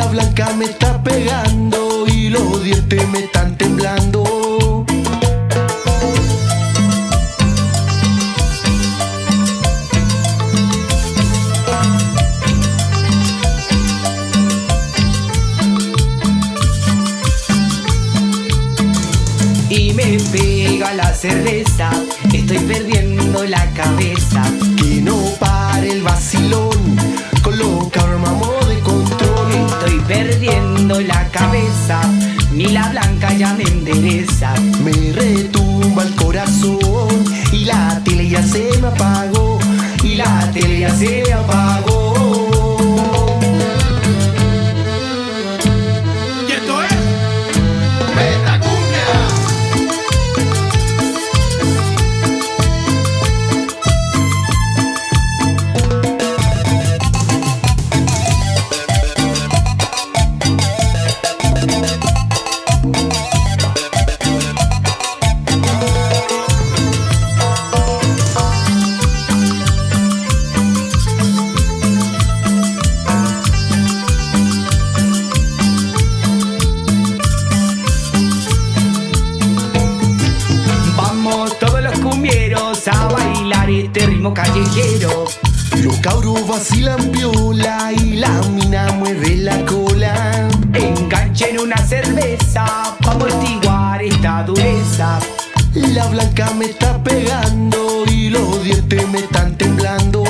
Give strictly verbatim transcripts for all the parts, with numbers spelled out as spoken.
La blanca me está pegando y los dientes me están temblando. Y me pega la cerveza, estoy perdiendo la cabeza. Que no pare el vacilón, coloca armamos de control. Estoy perdiendo la cabeza, ni la blanca ya me endereza. Me retumba el corazón y la tele ya se me apagó, y la tele ya se me apagó. Y esto es Metacumbia. A bailar este ritmo callejero. Los cabros vacilan viola y la mina mueve la cola. Enganchen una cerveza pa' amortiguar esta dureza. La blanca me está pegando y los dientes me están temblando.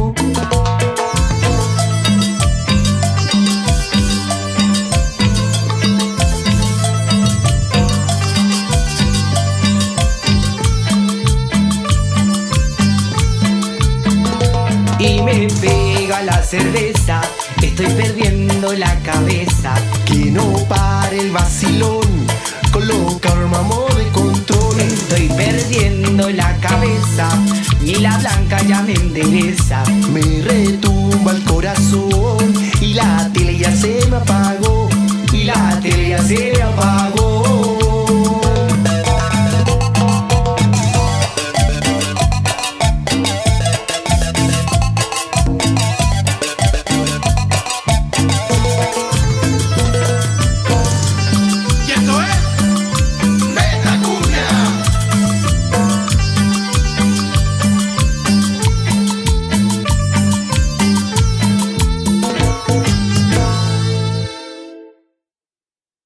Y me pega la cerveza, estoy perdiendo la cabeza. Que no pare el vacilón, coloca armamos de control. Estoy perdiendo la cabeza, ni la blanca ya me endereza. Me retumba el corazón y la tele ya se me apagó, y la tele ya se me apagó.